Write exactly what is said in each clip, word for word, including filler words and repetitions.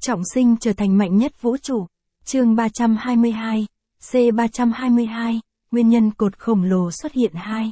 Trọng sinh trở thành mạnh nhất vũ trụ. Chương ba trăm hai mươi hai, C ba trăm hai mươi hai, nguyên nhân cột khổng lồ xuất hiện hai.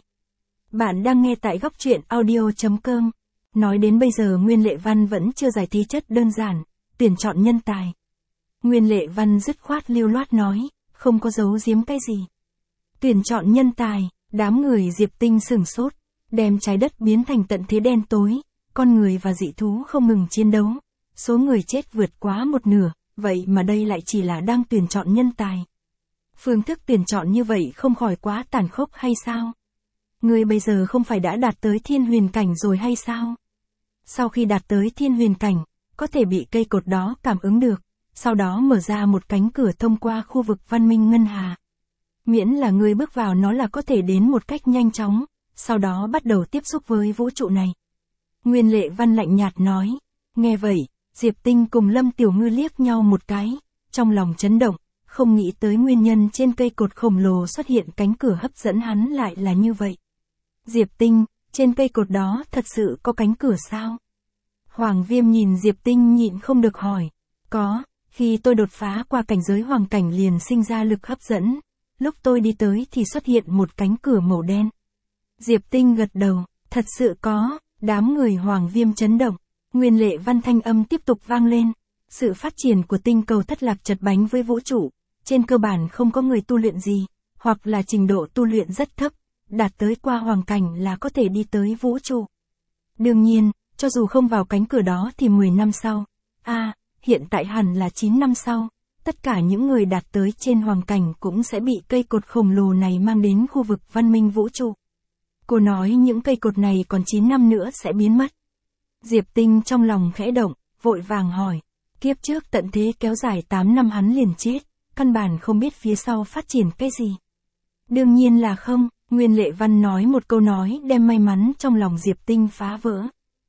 Bạn đang nghe tại góc truyện audio chấm com. Nói đến bây giờ Nguyên Lệ Văn vẫn chưa giải thi chất đơn giản, tuyển chọn nhân tài. Nguyên Lệ Văn dứt khoát lưu loát nói, không có giấu giếm cái gì. Tuyển chọn nhân tài, đám người Diệp Tinh sửng sốt, đem trái đất biến thành tận thế đen tối, con người và dị thú không ngừng chiến đấu. Số người chết vượt quá một nửa, vậy mà đây lại chỉ là đang tuyển chọn nhân tài. Phương thức tuyển chọn như vậy không khỏi quá tàn khốc hay sao? Người bây giờ không phải đã đạt tới thiên huyền cảnh rồi hay sao? Sau khi đạt tới thiên huyền cảnh, có thể bị cây cột đó cảm ứng được, sau đó mở ra một cánh cửa thông qua khu vực văn minh ngân hà. Miễn là người bước vào nó là có thể đến một cách nhanh chóng, sau đó bắt đầu tiếp xúc với vũ trụ này. Nguyên Lệ Văn lạnh nhạt nói, nghe vậy, Diệp Tinh cùng Lâm Tiểu Ngư liếc nhau một cái, trong lòng chấn động, không nghĩ tới nguyên nhân trên cây cột khổng lồ xuất hiện cánh cửa hấp dẫn hắn lại là như vậy. Diệp Tinh, trên cây cột đó thật sự có cánh cửa sao? Hoàng Viêm nhìn Diệp Tinh nhịn không được hỏi, có, khi tôi đột phá qua cảnh giới hoàng cảnh liền sinh ra lực hấp dẫn, lúc tôi đi tới thì xuất hiện một cánh cửa màu đen. Diệp Tinh gật đầu, thật sự có, đám người Hoàng Viêm chấn động. Nguyên Lệ Văn thanh âm tiếp tục vang lên, sự phát triển của tinh cầu thất lạc chật bánh với vũ trụ, trên cơ bản không có người tu luyện gì, hoặc là trình độ tu luyện rất thấp, đạt tới qua hoàng cảnh là có thể đi tới vũ trụ. Đương nhiên, cho dù không vào cánh cửa đó thì mười năm sau, a à, hiện tại hẳn là chín năm sau, tất cả những người đạt tới trên hoàng cảnh cũng sẽ bị cây cột khổng lồ này mang đến khu vực văn minh vũ trụ. Cô nói những cây cột này còn chín năm nữa sẽ biến mất. Diệp Tinh trong lòng khẽ động, vội vàng hỏi, kiếp trước tận thế kéo dài tám năm hắn liền chết, căn bản không biết phía sau phát triển cái gì. Đương nhiên là không, Nguyên Lệ Văn nói một câu nói đem may mắn trong lòng Diệp Tinh phá vỡ.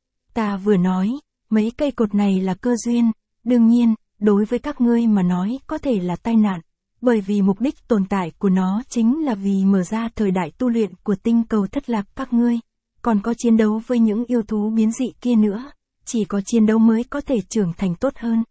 Ta vừa nói, mấy cây cột này là cơ duyên, đương nhiên, đối với các ngươi mà nói có thể là tai nạn, bởi vì mục đích tồn tại của nó chính là vì mở ra thời đại tu luyện của tinh cầu thất lạc các ngươi. Còn có chiến đấu với những yêu thú biến dị kia nữa, chỉ có chiến đấu mới có thể trưởng thành tốt hơn.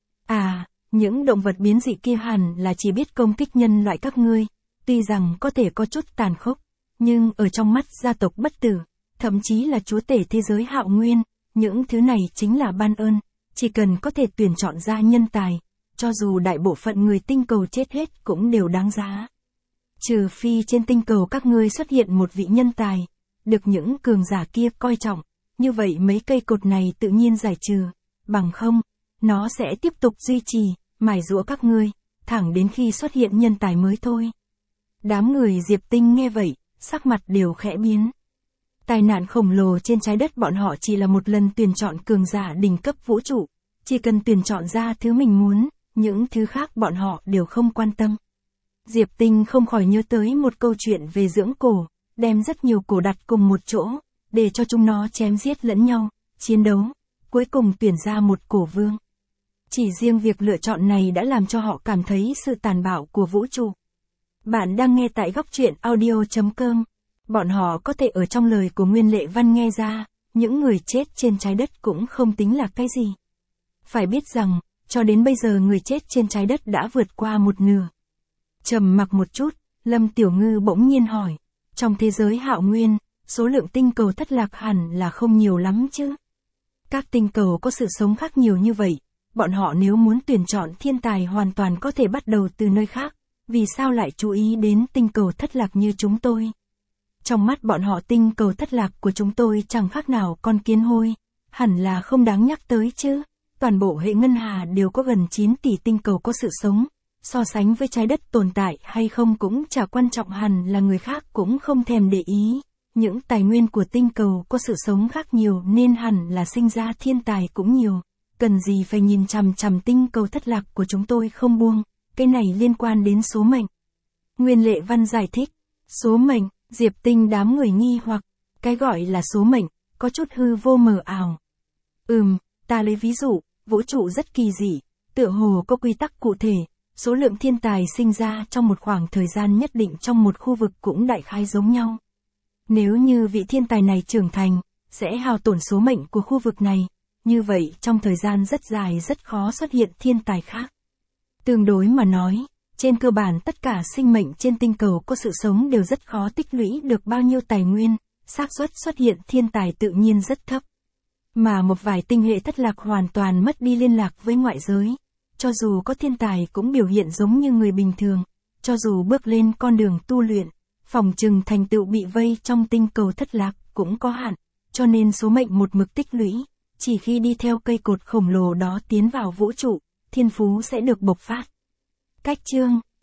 À, những động vật biến dị kia hẳn là chỉ biết công kích nhân loại các ngươi, tuy rằng có thể có chút tàn khốc, nhưng ở trong mắt gia tộc bất tử, thậm chí là chúa tể thế giới Hạo Nguyên, những thứ này chính là ban ơn, chỉ cần có thể tuyển chọn ra nhân tài, cho dù đại bộ phận người tinh cầu chết hết cũng đều đáng giá. Trừ phi trên tinh cầu các ngươi xuất hiện một vị nhân tài, được những cường giả kia coi trọng, như vậy mấy cây cột này tự nhiên giải trừ, bằng không, nó sẽ tiếp tục duy trì, mài giũa các ngươi, thẳng đến khi xuất hiện nhân tài mới thôi. Đám người Diệp Tinh nghe vậy, sắc mặt đều khẽ biến. Tai nạn khổng lồ trên trái đất bọn họ chỉ là một lần tuyển chọn cường giả đỉnh cấp vũ trụ, chỉ cần tuyển chọn ra thứ mình muốn, những thứ khác bọn họ đều không quan tâm. Diệp Tinh không khỏi nhớ tới một câu chuyện về dưỡng cổ, đem rất nhiều cổ đặt cùng một chỗ, để cho chúng nó chém giết lẫn nhau, chiến đấu, cuối cùng tuyển ra một cổ vương. Chỉ riêng việc lựa chọn này đã làm cho họ cảm thấy sự tàn bạo của vũ trụ. Bạn đang nghe tại góc truyện audio chấm com. Bọn họ có thể ở trong lời của Nguyên Lệ Văn nghe ra, những người chết trên trái đất cũng không tính là cái gì. Phải biết rằng, cho đến bây giờ người chết trên trái đất đã vượt qua một nửa. Trầm mặc một chút, Lâm Tiểu Ngư bỗng nhiên hỏi, trong thế giới Hạo Nguyên, số lượng tinh cầu thất lạc hẳn là không nhiều lắm chứ? Các tinh cầu có sự sống khác nhiều như vậy, bọn họ nếu muốn tuyển chọn thiên tài hoàn toàn có thể bắt đầu từ nơi khác, vì sao lại chú ý đến tinh cầu thất lạc như chúng tôi? Trong mắt bọn họ tinh cầu thất lạc của chúng tôi chẳng khác nào con kiến hôi, hẳn là không đáng nhắc tới chứ. Toàn bộ hệ ngân hà đều có gần chín tỷ tinh cầu có sự sống, so sánh với trái đất tồn tại hay không cũng chả quan trọng, hẳn là người khác cũng không thèm để ý. Những tài nguyên của tinh cầu có sự sống khác nhiều nên hẳn là sinh ra thiên tài cũng nhiều, cần gì phải nhìn chằm chằm tinh cầu thất lạc của chúng tôi không buông, cái này liên quan đến số mệnh. Nguyên Lệ Văn giải thích, số mệnh, Diệp Tinh đám người nghi hoặc, cái gọi là số mệnh, có chút hư vô mờ ảo. Ừm, ta lấy ví dụ, vũ trụ rất kỳ dị, tựa hồ có quy tắc cụ thể, số lượng thiên tài sinh ra trong một khoảng thời gian nhất định trong một khu vực cũng đại khái giống nhau. Nếu như vị thiên tài này trưởng thành, sẽ hao tổn số mệnh của khu vực này, như vậy trong thời gian rất dài rất khó xuất hiện thiên tài khác. Tương đối mà nói, trên cơ bản tất cả sinh mệnh trên tinh cầu có sự sống đều rất khó tích lũy được bao nhiêu tài nguyên, xác suất xuất hiện thiên tài tự nhiên rất thấp. Mà một vài tinh hệ thất lạc hoàn toàn mất đi liên lạc với ngoại giới. Cho dù có thiên tài cũng biểu hiện giống như người bình thường, cho dù bước lên con đường tu luyện, phòng trừng thành tựu bị vây trong tinh cầu thất lạc cũng có hạn, cho nên số mệnh một mực tích lũy, chỉ khi đi theo cây cột khổng lồ đó tiến vào vũ trụ, thiên phú sẽ được bộc phát. Cách chương